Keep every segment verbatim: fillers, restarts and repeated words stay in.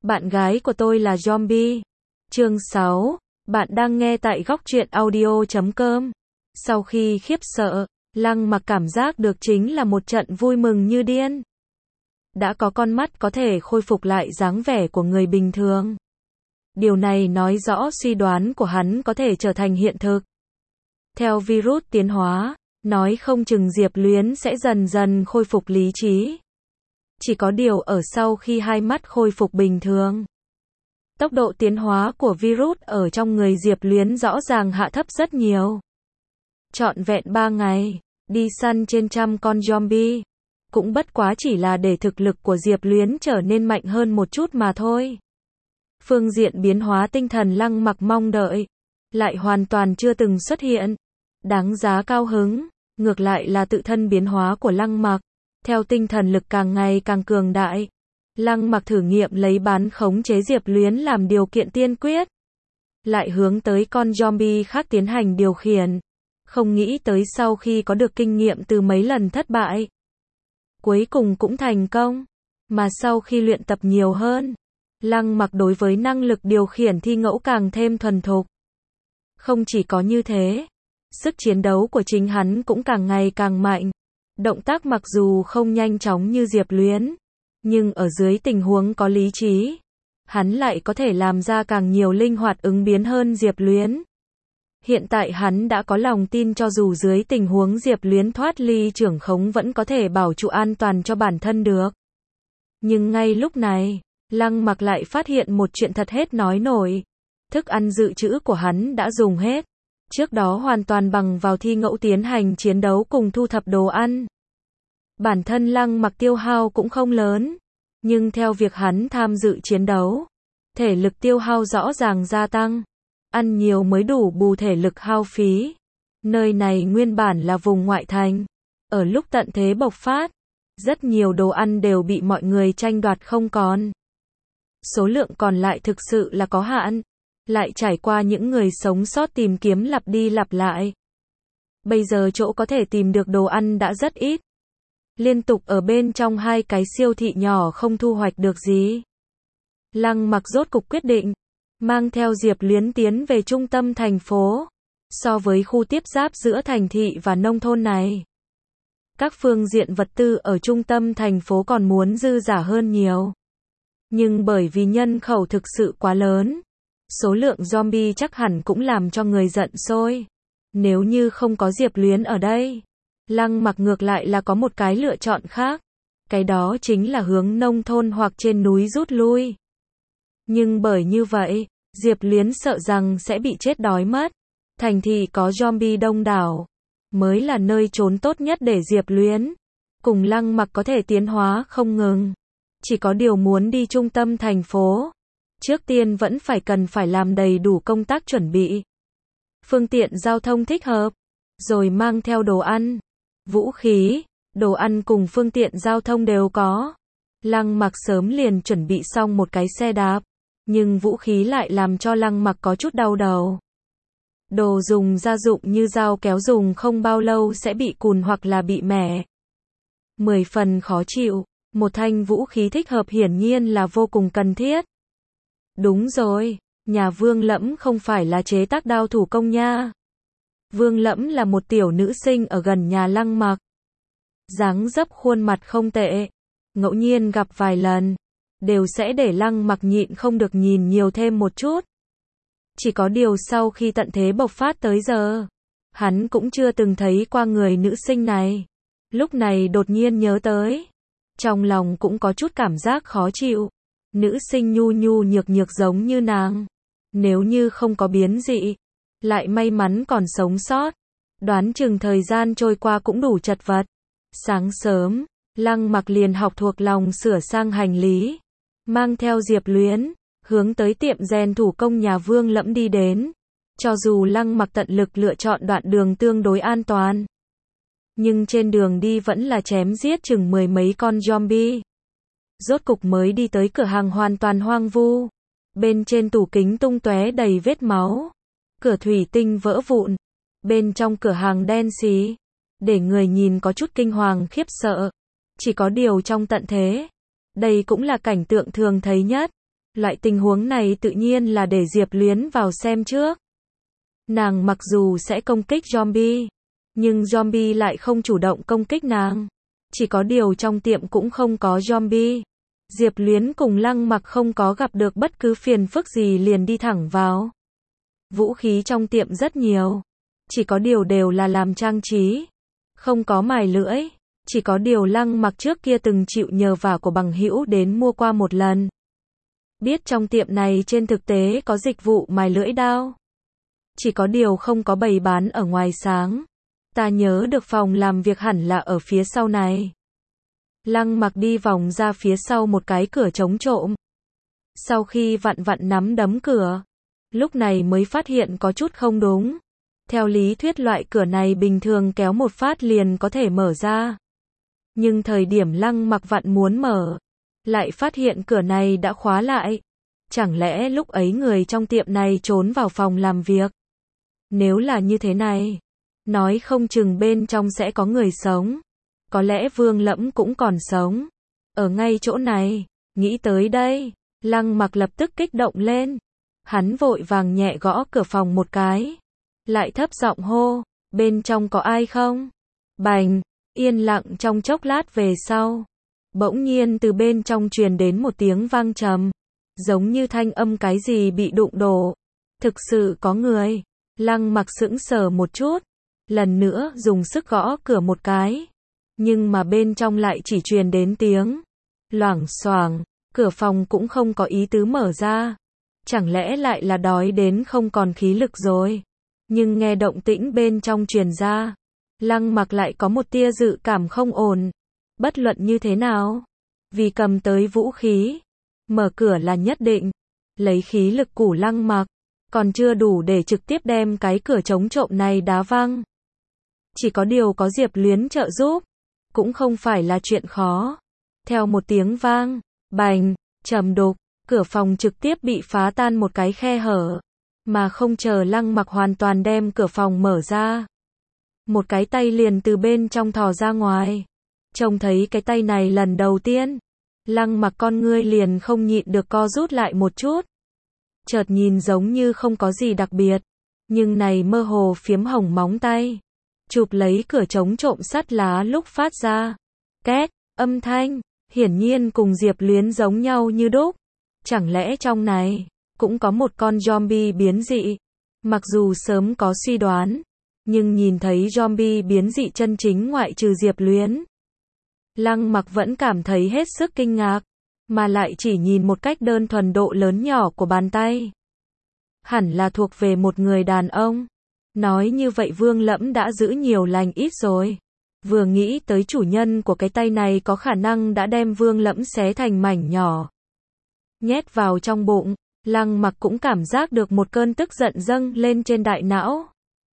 Bạn gái của tôi là zombie. Chương sáu. Bạn đang nghe tại góc truyện audio chấm com. Sau khi khiếp sợ, Lăng Mặc cảm giác được chính là một trận vui mừng như điên. Đã có con mắt có thể khôi phục lại dáng vẻ của người bình thường. Điều này nói rõ suy đoán của hắn có thể trở thành hiện thực. Theo virus tiến hóa, nói không chừng Diệp Luyến sẽ dần dần khôi phục lý trí. Chỉ có điều ở sau khi hai mắt khôi phục bình thường, tốc độ tiến hóa của virus ở trong người Diệp Luyến rõ ràng hạ thấp rất nhiều. Trọn vẹn ba ngày, đi săn trên trăm con zombie, cũng bất quá chỉ là để thực lực của Diệp Luyến trở nên mạnh hơn một chút mà thôi. Phương diện biến hóa tinh thần Lăng Mặc mong đợi, lại hoàn toàn chưa từng xuất hiện. Đáng giá cao hứng, ngược lại là tự thân biến hóa của Lăng Mặc. Theo tinh thần lực càng ngày càng cường đại, Lăng Mặc thử nghiệm lấy bán khống chế Diệp Luyến làm điều kiện tiên quyết. Lại hướng tới con zombie khác tiến hành điều khiển. Không nghĩ tới sau khi có được kinh nghiệm từ mấy lần thất bại, cuối cùng cũng thành công. Mà sau khi luyện tập nhiều hơn, Lăng Mặc đối với năng lực điều khiển thi ngẫu càng thêm thuần thục. Không chỉ có như thế, sức chiến đấu của chính hắn cũng càng ngày càng mạnh. Động tác mặc dù không nhanh chóng như Diệp Luyến, nhưng ở dưới tình huống có lý trí, hắn lại có thể làm ra càng nhiều linh hoạt ứng biến hơn Diệp Luyến. Hiện tại hắn đã có lòng tin cho dù dưới tình huống Diệp Luyến thoát ly trưởng khống vẫn có thể bảo trụ an toàn cho bản thân được. Nhưng ngay lúc này, Lăng Mặc lại phát hiện một chuyện thật hết nói nổi. Thức ăn dự trữ của hắn đã dùng hết. Trước đó hoàn toàn bằng vào thi ngẫu tiến hành chiến đấu cùng thu thập đồ ăn. Bản thân Lăng Mặc tiêu hao cũng không lớn, nhưng theo việc hắn tham dự chiến đấu, thể lực tiêu hao rõ ràng gia tăng. Ăn nhiều mới đủ bù thể lực hao phí. Nơi này nguyên bản là vùng ngoại thành. Ở lúc tận thế bộc phát, rất nhiều đồ ăn đều bị mọi người tranh đoạt không còn. Số lượng còn lại thực sự là có hạn. Lại trải qua những người sống sót tìm kiếm lặp đi lặp lại. Bây giờ chỗ có thể tìm được đồ ăn đã rất ít. Liên tục ở bên trong hai cái siêu thị nhỏ không thu hoạch được gì. Lăng Mặc rốt cục quyết định, mang theo Diệp Luyến tiến về trung tâm thành phố. So với khu tiếp giáp giữa thành thị và nông thôn này, các phương diện vật tư ở trung tâm thành phố còn muốn dư dả hơn nhiều. Nhưng bởi vì nhân khẩu thực sự quá lớn, số lượng zombie chắc hẳn cũng làm cho người giận sôi. Nếu như không có Diệp Luyến ở đây, Lăng Mặc ngược lại là có một cái lựa chọn khác. Cái đó chính là hướng nông thôn hoặc trên núi rút lui. Nhưng bởi như vậy, Diệp Luyến sợ rằng sẽ bị chết đói mất. Thành thị có zombie đông đảo, mới là nơi trốn tốt nhất để Diệp Luyến cùng Lăng Mặc có thể tiến hóa không ngừng. Chỉ có điều muốn đi trung tâm thành phố, trước tiên vẫn phải cần phải làm đầy đủ công tác chuẩn bị. Phương tiện giao thông thích hợp, rồi mang theo đồ ăn, vũ khí, đồ ăn cùng phương tiện giao thông đều có. Lăng Mặc sớm liền chuẩn bị xong một cái xe đạp, nhưng vũ khí lại làm cho Lăng Mặc có chút đau đầu. Đồ dùng gia dụng như dao kéo dùng không bao lâu sẽ bị cùn hoặc là bị mẻ. Mười phần khó chịu, một thanh vũ khí thích hợp hiển nhiên là vô cùng cần thiết. Đúng rồi, nhà Vương Lẫm không phải là chế tác đao thủ công nha. Vương Lẫm là một tiểu nữ sinh ở gần nhà Lăng Mặc. Dáng dấp khuôn mặt không tệ, ngẫu nhiên gặp vài lần, đều sẽ để Lăng Mặc nhịn không được nhìn nhiều thêm một chút. Chỉ có điều sau khi tận thế bộc phát tới giờ, hắn cũng chưa từng thấy qua người nữ sinh này. Lúc này đột nhiên nhớ tới, trong lòng cũng có chút cảm giác khó chịu. Nữ sinh nhu nhu nhược nhược giống như nàng, nếu như không có biến dị, lại may mắn còn sống sót, đoán chừng thời gian trôi qua cũng đủ chật vật. Sáng sớm, Lăng Mặc liền học thuộc lòng sửa sang hành lý, mang theo Diệp Luyến, hướng tới tiệm rèn thủ công nhà Vương Lẫm đi đến. Cho dù Lăng Mặc tận lực lựa chọn đoạn đường tương đối an toàn, nhưng trên đường đi vẫn là chém giết chừng mười mấy con zombie. Rốt cục mới đi tới cửa hàng hoàn toàn hoang vu. Bên trên tủ kính tung tóe đầy vết máu. Cửa thủy tinh vỡ vụn. Bên trong cửa hàng đen xí, để người nhìn có chút kinh hoàng khiếp sợ. Chỉ có điều trong tận thế, đây cũng là cảnh tượng thường thấy nhất. Loại tình huống này tự nhiên là để Diệp Luyến vào xem trước. Nàng mặc dù sẽ công kích zombie, nhưng zombie lại không chủ động công kích nàng. Chỉ có điều trong tiệm cũng không có zombie. Diệp Luyến cùng Lăng Mặc không có gặp được bất cứ phiền phức gì liền đi thẳng vào. Vũ khí trong tiệm rất nhiều, chỉ có điều đều là làm trang trí, không có mài lưỡi. Chỉ có điều Lăng Mặc trước kia từng chịu nhờ vả của bằng hữu đến mua qua một lần. Biết trong tiệm này trên thực tế có dịch vụ mài lưỡi đao. Chỉ có điều không có bày bán ở ngoài sáng. Ta nhớ được phòng làm việc hẳn là ở phía sau này. Lăng Mặc đi vòng ra phía sau một cái cửa chống trộm. Sau khi vặn vặn nắm đấm cửa, lúc này mới phát hiện có chút không đúng. Theo lý thuyết loại cửa này bình thường kéo một phát liền có thể mở ra. Nhưng thời điểm Lăng Mặc vặn muốn mở, lại phát hiện cửa này đã khóa lại. Chẳng lẽ lúc ấy người trong tiệm này trốn vào phòng làm việc? Nếu là như thế này, nói không chừng bên trong sẽ có người sống. Có lẽ Vương Lẫm cũng còn sống. Ở ngay chỗ này, nghĩ tới đây, Lăng Mặc lập tức kích động lên. Hắn vội vàng nhẹ gõ cửa phòng một cái. Lại thấp giọng hô, bên trong có ai không? Bành, yên lặng trong chốc lát về sau. Bỗng nhiên từ bên trong truyền đến một tiếng vang trầm. Giống như thanh âm cái gì bị đụng đổ. Thực sự có người. Lăng Mặc sững sờ một chút. Lần nữa dùng sức gõ cửa một cái. Nhưng mà bên trong lại chỉ truyền đến tiếng loảng xoảng, cửa phòng cũng không có ý tứ mở ra. Chẳng lẽ lại là đói đến không còn khí lực rồi? Nhưng nghe động tĩnh bên trong truyền ra, Lăng Mặc lại có một tia dự cảm không ổn. Bất luận như thế nào, vì cầm tới vũ khí, mở cửa là nhất định. Lấy khí lực của Lăng Mặc, còn chưa đủ để trực tiếp đem cái cửa chống trộm này đá văng. Chỉ có điều có Diệp Luyến trợ giúp, cũng không phải là chuyện khó. Theo một tiếng vang, bành, trầm đục, cửa phòng trực tiếp bị phá tan một cái khe hở, mà không chờ Lăng Mặc hoàn toàn đem cửa phòng mở ra. Một cái tay liền từ bên trong thò ra ngoài. Trông thấy cái tay này lần đầu tiên, Lăng Mặc con ngươi liền không nhịn được co rút lại một chút. Chợt nhìn giống như không có gì đặc biệt, nhưng này mơ hồ phiếm hồng móng tay. Chụp lấy cửa chống trộm sắt lá lúc phát ra. Két, âm thanh, hiển nhiên cùng Diệp Luyến giống nhau như đúc. Chẳng lẽ trong này, cũng có một con zombie biến dị? Mặc dù sớm có suy đoán, nhưng nhìn thấy zombie biến dị chân chính ngoại trừ Diệp Luyến, Lăng Mặc vẫn cảm thấy hết sức kinh ngạc, mà lại chỉ nhìn một cách đơn thuần độ lớn nhỏ của bàn tay. Hẳn là thuộc về một người đàn ông. Nói như vậy Vương Lẫm đã giữ nhiều lành ít rồi. Vừa nghĩ tới chủ nhân của cái tay này có khả năng đã đem Vương Lẫm xé thành mảnh nhỏ, nhét vào trong bụng, Lăng Mặc cũng cảm giác được một cơn tức giận dâng lên trên đại não.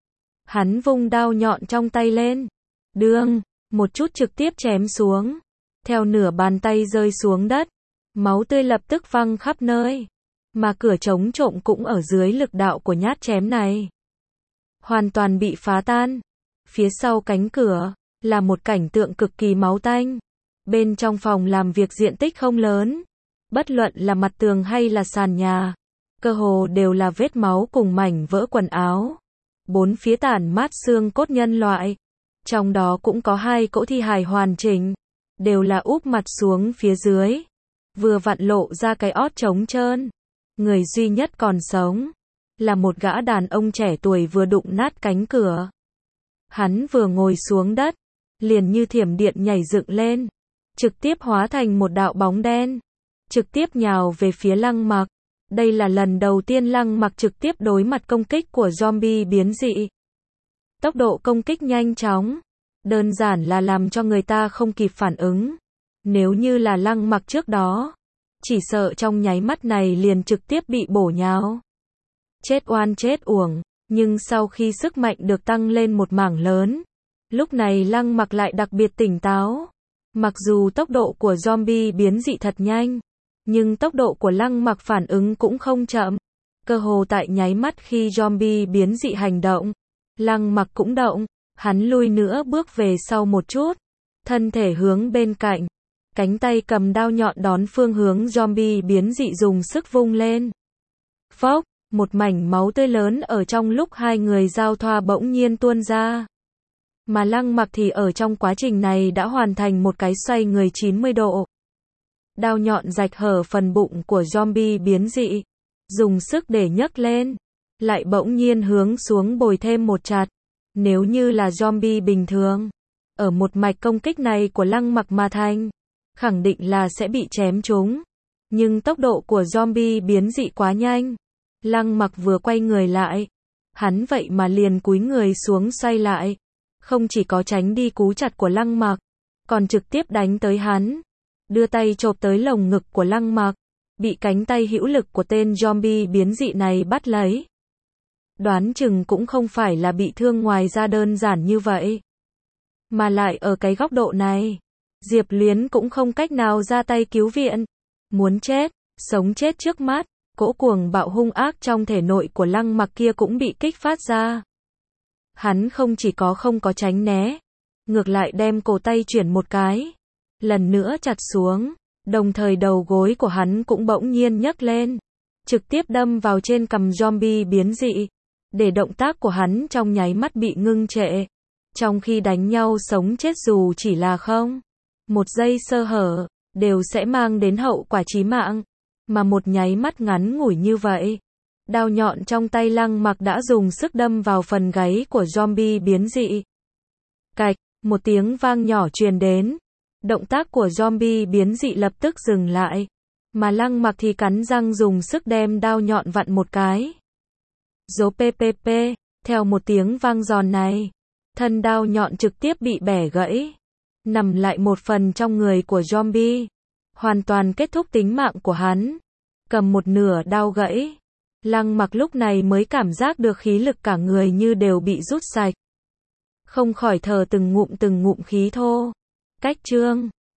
Hắn vung đao nhọn trong tay lên, đương, một chút trực tiếp chém xuống. Theo nửa bàn tay rơi xuống đất, máu tươi lập tức văng khắp nơi. Mà cửa chống trộm cũng ở dưới lực đạo của nhát chém này, hoàn toàn bị phá tan. Phía sau cánh cửa, là một cảnh tượng cực kỳ máu tanh. Bên trong phòng làm việc diện tích không lớn. Bất luận là mặt tường hay là sàn nhà, cơ hồ đều là vết máu cùng mảnh vỡ quần áo. Bốn phía tản mát xương cốt nhân loại. Trong đó cũng có hai cỗ thi hài hoàn chỉnh, đều là úp mặt xuống phía dưới. Vừa vặn lộ ra cái ót trống trơn. Người duy nhất còn sống, là một gã đàn ông trẻ tuổi vừa đụng nát cánh cửa. Hắn vừa ngồi xuống đất, liền như thiểm điện nhảy dựng lên, trực tiếp hóa thành một đạo bóng đen, trực tiếp nhào về phía Lăng Mặc. Đây là lần đầu tiên Lăng Mặc trực tiếp đối mặt công kích của zombie biến dị. Tốc độ công kích nhanh chóng, đơn giản là làm cho người ta không kịp phản ứng. Nếu như là Lăng Mặc trước đó, chỉ sợ trong nháy mắt này liền trực tiếp bị bổ nhào. Chết oan chết uổng, nhưng sau khi sức mạnh được tăng lên một mảng lớn, lúc này Lăng Mặc lại đặc biệt tỉnh táo. Mặc dù tốc độ của zombie biến dị thật nhanh, nhưng tốc độ của Lăng Mặc phản ứng cũng không chậm. Cơ hồ tại nháy mắt khi zombie biến dị hành động, Lăng Mặc cũng động, hắn lui nữa bước về sau một chút, thân thể hướng bên cạnh, cánh tay cầm đao nhọn đón phương hướng zombie biến dị dùng sức vung lên. Phốc, một mảnh máu tươi lớn ở trong lúc hai người giao thoa bỗng nhiên tuôn ra. Mà Lăng Mặc thì ở trong quá trình này đã hoàn thành một cái xoay người chín mươi độ. Đao nhọn rạch hở phần bụng của zombie biến dị, dùng sức để nhấc lên, lại bỗng nhiên hướng xuống bồi thêm một chặt. Nếu như là zombie bình thường, ở một mạch công kích này của Lăng Mặc mà thành, khẳng định là sẽ bị chém trúng. Nhưng tốc độ của zombie biến dị quá nhanh. Lăng Mặc vừa quay người lại, hắn vậy mà liền cúi người xuống xoay lại. Không chỉ có tránh đi cú chặt của Lăng Mặc, còn trực tiếp đánh tới hắn. Đưa tay chộp tới lồng ngực của Lăng Mặc, bị cánh tay hữu lực của tên zombie biến dị này bắt lấy. Đoán chừng cũng không phải là bị thương ngoài ra đơn giản như vậy. Mà lại ở cái góc độ này, Diệp Luyến cũng không cách nào ra tay cứu viện. Muốn chết, sống chết trước mắt, cỗ cuồng bạo hung ác trong thể nội của Lăng Mặc kia cũng bị kích phát ra. Hắn không chỉ có không có tránh né, ngược lại đem cổ tay chuyển một cái, lần nữa chặt xuống, đồng thời đầu gối của hắn cũng bỗng nhiên nhấc lên, trực tiếp đâm vào trên cằm zombie biến dị, để động tác của hắn trong nháy mắt bị ngưng trệ. Trong khi đánh nhau sống chết dù chỉ là không, một giây sơ hở, đều sẽ mang đến hậu quả chí mạng, mà một nháy mắt ngắn ngủi như vậy. Đao nhọn trong tay Lăng Mặc đã dùng sức đâm vào phần gáy của zombie biến dị. Cạch, một tiếng vang nhỏ truyền đến. Động tác của zombie biến dị lập tức dừng lại. Mà Lăng Mặc thì cắn răng dùng sức đem đao nhọn vặn một cái. Rố ppp, theo một tiếng vang giòn này, thân đao nhọn trực tiếp bị bẻ gãy. Nằm lại một phần trong người của zombie. Hoàn toàn kết thúc tính mạng của hắn. Cầm một nửa đao gãy. Lăng Mặc lúc này mới cảm giác được khí lực cả người như đều bị rút sạch. Không khỏi thở từng ngụm từng ngụm khí thô. Cách chương